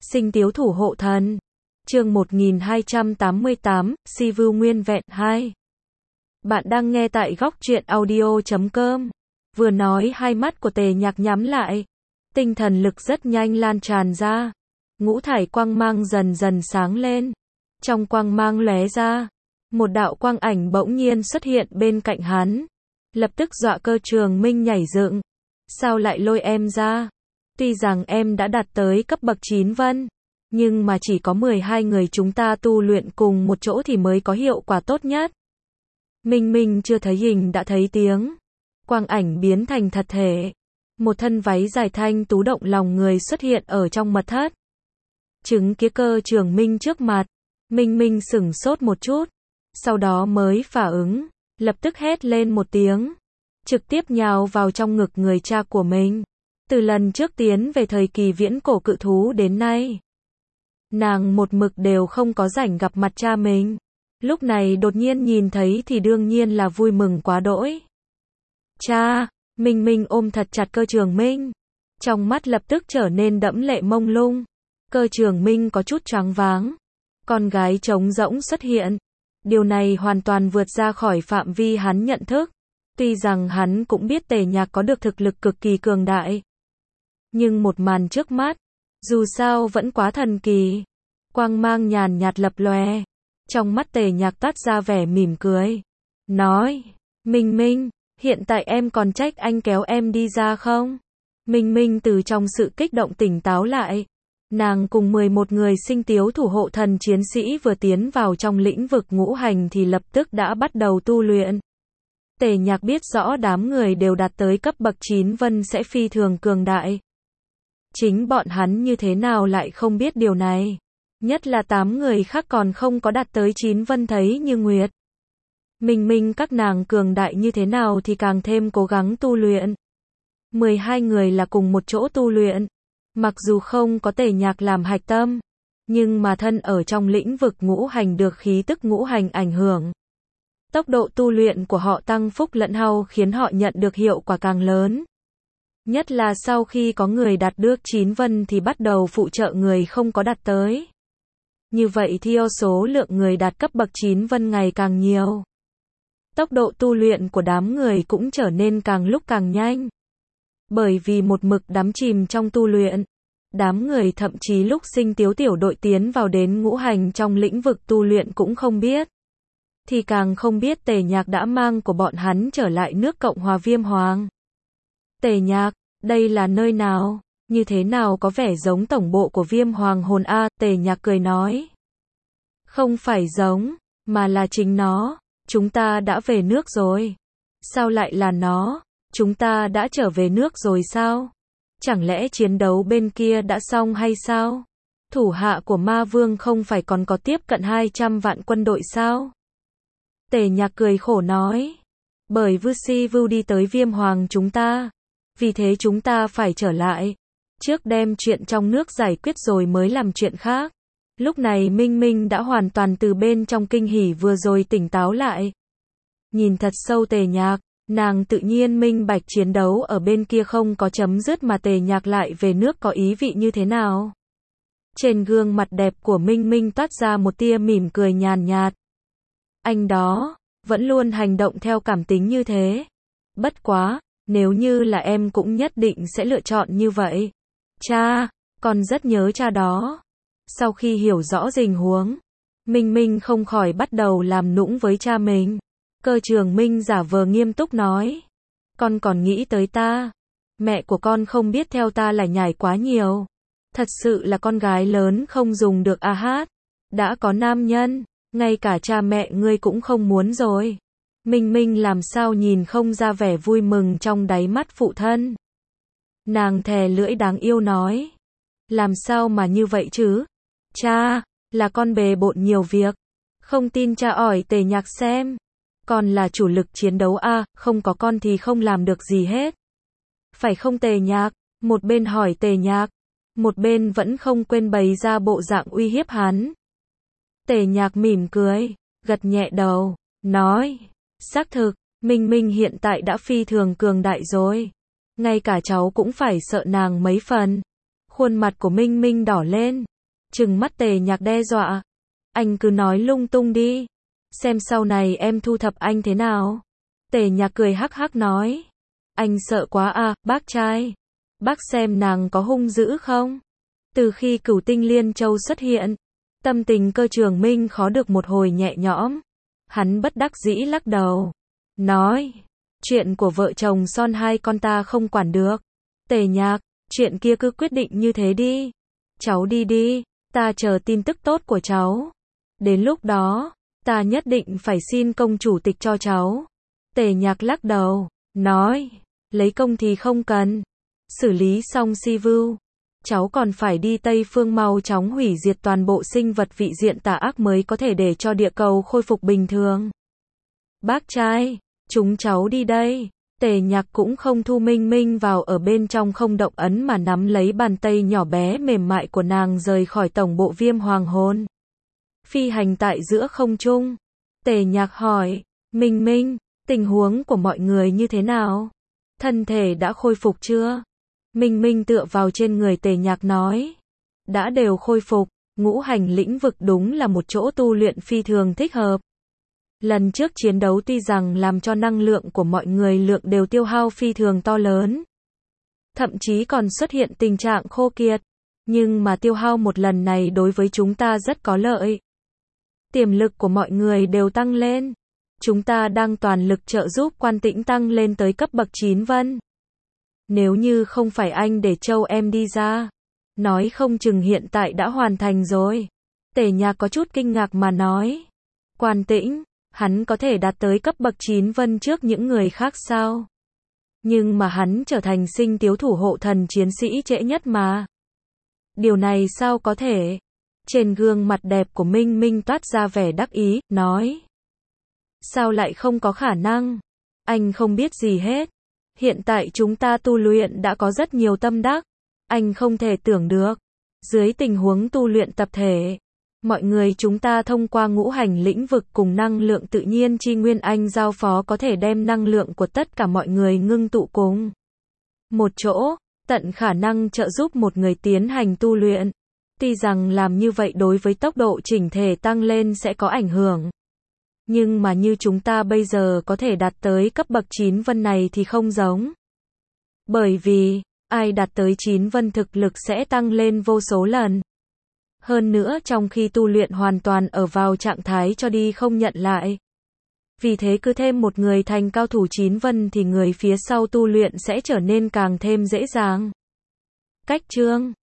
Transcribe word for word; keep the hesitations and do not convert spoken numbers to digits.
Sinh Tiếu Thủ Hộ Thần. Chương một nghìn hai trăm tám mươi tám, Si View Nguyên Vẹn hai. Bạn đang nghe tại góc truyện audio chấm com. Vừa nói hai mắt của Tề Nhạc nhắm lại. Tinh thần lực rất nhanh lan tràn ra. Ngũ thải quang mang dần dần sáng lên. Trong quang mang lóe ra, một đạo quang ảnh bỗng nhiên xuất hiện bên cạnh hắn. Lập tức dọa Cơ Trường Minh nhảy dựng. Sao lại lôi em ra? Tuy rằng em đã đạt tới cấp bậc chín vân, nhưng mà chỉ có mười hai người chúng ta tu luyện cùng một chỗ thì mới có hiệu quả tốt nhất. Minh Minh chưa thấy hình đã thấy tiếng. Quang ảnh biến thành thật thể. Một thân váy dài thanh tú động lòng người xuất hiện ở trong mật thất. Chứng kiến Cơ Trường Minh trước mặt, Minh Minh sửng sốt một chút, sau đó mới phản ứng, lập tức hét lên một tiếng, trực tiếp nhào vào trong ngực người cha của mình. Từ lần trước tiến về thời kỳ viễn cổ cự thú đến nay, nàng một mực đều không có rảnh gặp mặt cha mình. Lúc này đột nhiên nhìn thấy thì đương nhiên là vui mừng quá đỗi. Cha! Minh Minh ôm thật chặt Cơ Trường Minh. Trong mắt lập tức trở nên đẫm lệ mông lung. Cơ Trường Minh có chút choáng váng. Con gái trống rỗng xuất hiện. Điều này hoàn toàn vượt ra khỏi phạm vi hắn nhận thức. Tuy rằng hắn cũng biết Tề Nhạc có được thực lực cực kỳ cường đại. Nhưng một màn trước mắt, dù sao vẫn quá thần kỳ. Quang mang nhàn nhạt lập lòe. Trong mắt Tề Nhạc toát ra vẻ mỉm cười. Nói, Minh Minh, hiện tại em còn trách anh kéo em đi ra không? Minh Minh từ trong sự kích động tỉnh táo lại. Nàng cùng mười một người Sinh Tiếu Thủ Hộ Thần chiến sĩ vừa tiến vào trong lĩnh vực ngũ hành thì lập tức đã bắt đầu tu luyện. Tề Nhạc biết rõ đám người đều đạt tới cấp bậc chín vân sẽ phi thường cường đại. Chính bọn hắn như thế nào lại không biết điều này. Nhất là tám người khác còn không có đạt tới chín vân thấy như nguyệt. Minh Minh các nàng cường đại như thế nào thì càng thêm cố gắng tu luyện. mười hai người là cùng một chỗ tu luyện. Mặc dù không có Tề Nhạc làm hạch tâm, nhưng mà thân ở trong lĩnh vực ngũ hành được khí tức ngũ hành ảnh hưởng. Tốc độ tu luyện của họ tăng phúc lẫn hao khiến họ nhận được hiệu quả càng lớn. Nhất là sau khi có người đạt được chín vân thì bắt đầu phụ trợ người không có đạt tới. Như vậy thì số lượng người đạt cấp bậc chín vân ngày càng nhiều. Tốc độ tu luyện của đám người cũng trở nên càng lúc càng nhanh. Bởi vì một mực đắm chìm trong tu luyện, đám người thậm chí lúc Sinh Tiếu tiểu đội tiến vào đến ngũ hành trong lĩnh vực tu luyện cũng không biết. Thì càng không biết Tề Nhạc đã mang của bọn hắn trở lại nước Cộng hòa Viêm Hoàng. Tề Nhạc, đây là nơi nào? Như thế nào có vẻ giống tổng bộ của Viêm Hoàng hồn a? Tề Nhạc cười nói. Không phải giống, mà là chính nó. Chúng ta đã về nước rồi. Sao lại là nó? Chúng ta đã trở về nước rồi sao? Chẳng lẽ chiến đấu bên kia đã xong hay sao? Thủ hạ của Ma Vương không phải còn có tiếp cận hai trăm vạn quân đội sao? Tề Nhạc cười khổ nói. Bởi Vưu Si Vưu đi tới Viêm Hoàng chúng ta. Vì thế chúng ta phải trở lại. Trước đem chuyện trong nước giải quyết rồi mới làm chuyện khác. Lúc này Minh Minh đã hoàn toàn từ bên trong kinh hỉ vừa rồi tỉnh táo lại. Nhìn thật sâu Tề Nhạc, nàng tự nhiên minh bạch chiến đấu ở bên kia không có chấm dứt mà Tề Nhạc lại về nước có ý vị như thế nào. Trên gương mặt đẹp của Minh Minh toát ra một tia mỉm cười nhàn nhạt. Anh đó, vẫn luôn hành động theo cảm tính như thế. Bất quá, nếu như là em cũng nhất định sẽ lựa chọn như vậy. Cha, con rất nhớ cha đó. Sau khi hiểu rõ tình huống, Minh Minh không khỏi bắt đầu làm nũng với cha mình. Cơ Trường Minh giả vờ nghiêm túc nói. Con còn nghĩ tới ta. Mẹ của con không biết theo ta lại nhảy quá nhiều. Thật sự là con gái lớn không dùng được a hát. Đã có nam nhân, ngay cả cha mẹ ngươi cũng không muốn rồi. Minh Minh làm sao nhìn không ra vẻ vui mừng trong đáy mắt phụ thân. Nàng thè lưỡi đáng yêu nói. Làm sao mà như vậy chứ? Cha, là con bề bộn nhiều việc. Không tin cha hỏi Tề Nhạc xem. Con là chủ lực chiến đấu a, à, không có con thì không làm được gì hết. Phải không Tề Nhạc? Một bên hỏi Tề Nhạc, một bên vẫn không quên bày ra bộ dạng uy hiếp hắn. Tề Nhạc mỉm cười, gật nhẹ đầu, nói, xác thực, Minh Minh hiện tại đã phi thường cường đại rồi. Ngay cả cháu cũng phải sợ nàng mấy phần. Khuôn mặt của Minh Minh đỏ lên, trừng mắt Tề Nhạc đe dọa. Anh cứ nói lung tung đi. Xem sau này em thu thập anh thế nào. Tề Nhạc cười hắc hắc nói. Anh sợ quá à, bác trai. Bác xem nàng có hung dữ không? Từ khi Cửu Tinh Liên Châu xuất hiện, tâm tình Cơ Trường Minh khó được một hồi nhẹ nhõm. Hắn bất đắc dĩ lắc đầu. Nói. Chuyện của vợ chồng son hai con ta không quản được. Tề Nhạc, chuyện kia cứ quyết định như thế đi. Cháu đi đi, ta chờ tin tức tốt của cháu. Đến lúc đó, ta nhất định phải xin công chủ tịch cho cháu. Tề Nhạc lắc đầu, nói, lấy công thì không cần. Xử lý xong Si Vưu, cháu còn phải đi Tây Phương mau chóng hủy diệt toàn bộ sinh vật vị diện tà ác mới có thể để cho địa cầu khôi phục bình thường. Bác trai, chúng cháu đi đây. Tề Nhạc cũng không thu Minh Minh vào ở bên trong không động ấn mà nắm lấy bàn tay nhỏ bé mềm mại của nàng rời khỏi tổng bộ Viêm Hoàng Hồn. Phi hành tại giữa không trung. Tề Nhạc hỏi, Minh Minh, tình huống của mọi người như thế nào? Thân thể đã khôi phục chưa? Minh Minh tựa vào trên người Tề Nhạc nói, đã đều khôi phục, ngũ hành lĩnh vực đúng là một chỗ tu luyện phi thường thích hợp. Lần trước chiến đấu tuy rằng làm cho năng lượng của mọi người lượng đều tiêu hao phi thường to lớn. Thậm chí còn xuất hiện tình trạng khô kiệt. Nhưng mà tiêu hao một lần này đối với chúng ta rất có lợi. Tiềm lực của mọi người đều tăng lên. Chúng ta đang toàn lực trợ giúp Quan Tĩnh tăng lên tới cấp bậc chín vân. Nếu như không phải anh để Châu em đi ra, nói không chừng hiện tại đã hoàn thành rồi. Tề Nhạc có chút kinh ngạc mà nói. Quan Tĩnh, hắn có thể đạt tới cấp bậc chín vân trước những người khác sao? Nhưng mà hắn trở thành sinh tiếu thủ hộ thần chiến sĩ trễ nhất mà. Điều này sao có thể? Trên gương mặt đẹp của Minh Minh toát ra vẻ đắc ý, nói. Sao lại không có khả năng? Anh không biết gì hết. Hiện tại chúng ta tu luyện đã có rất nhiều tâm đắc. Anh không thể tưởng được. Dưới tình huống tu luyện tập thể, mọi người chúng ta thông qua ngũ hành lĩnh vực cùng năng lượng tự nhiên chi nguyên anh giao phó có thể đem năng lượng của tất cả mọi người ngưng tụ cùng một chỗ, tận khả năng trợ giúp một người tiến hành tu luyện. Tuy rằng làm như vậy đối với tốc độ chỉnh thể tăng lên sẽ có ảnh hưởng. Nhưng mà như chúng ta bây giờ có thể đạt tới cấp bậc chín vân này thì không giống. Bởi vì, ai đạt tới chín vân thực lực sẽ tăng lên vô số lần. Hơn nữa trong khi tu luyện hoàn toàn ở vào trạng thái cho đi không nhận lại. Vì thế cứ thêm một người thành cao thủ chín vân thì người phía sau tu luyện sẽ trở nên càng thêm dễ dàng. Cách chương